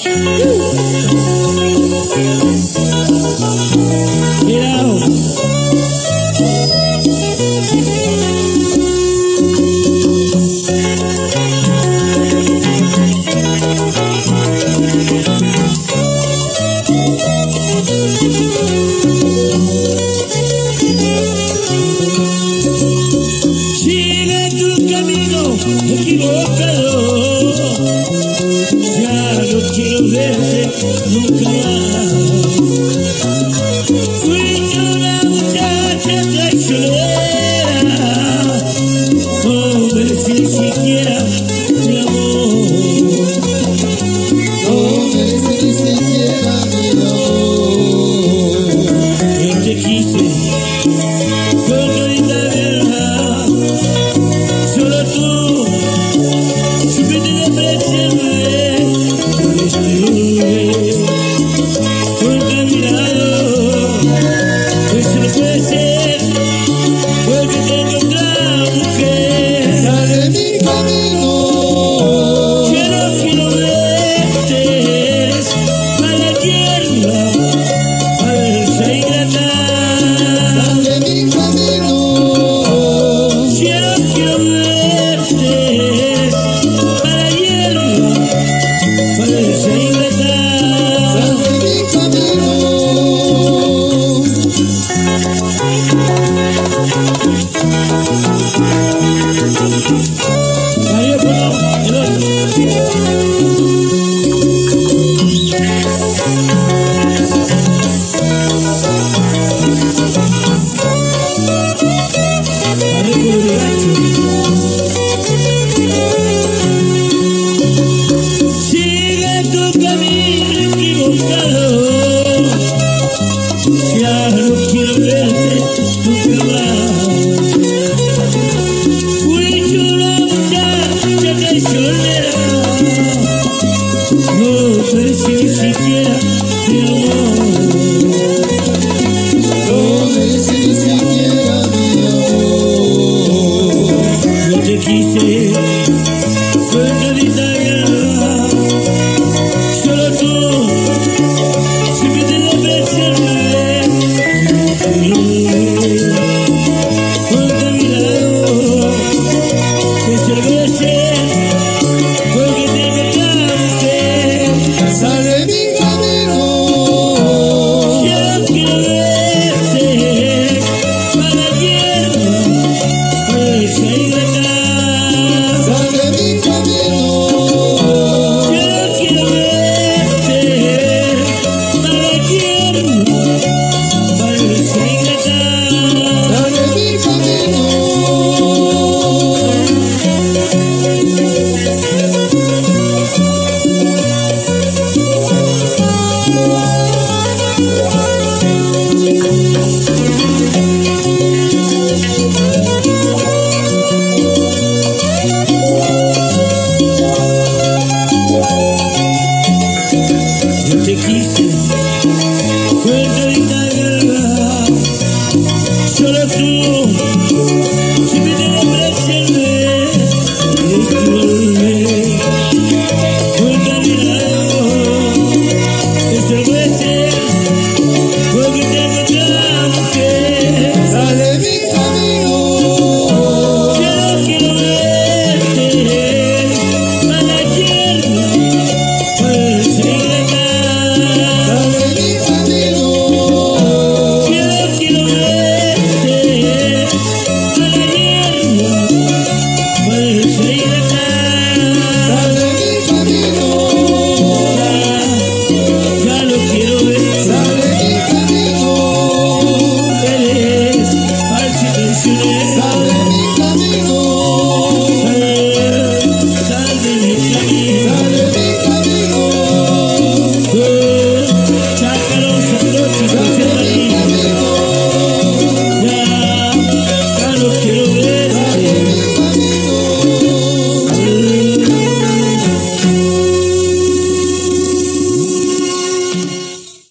Sigue tu camino equivocado, ya no quiero verte nunca más. Fui yo una muchacha traicionera, no merecí ni siquiera mi amor, No merecí ni siquiera mi amor. yo te quise con todita verdad, solo tú supiste de apreciarme, por caminado, eso no puede ser, porque tengo otra mujer. Sal de mi camino. Yo no quiero verte para la tierra, para esa ingrata. Sal de mi camino. Yo no quiero verte para la hierba, para esa ingrata. Sal de mi camino. Mario Polo, el otro. Mario Polo de Gacho. Sigue tu camino equivocado, ya no quiero verte nunca más. Fui yo una muchacha traicionera, no merecí ni siquiera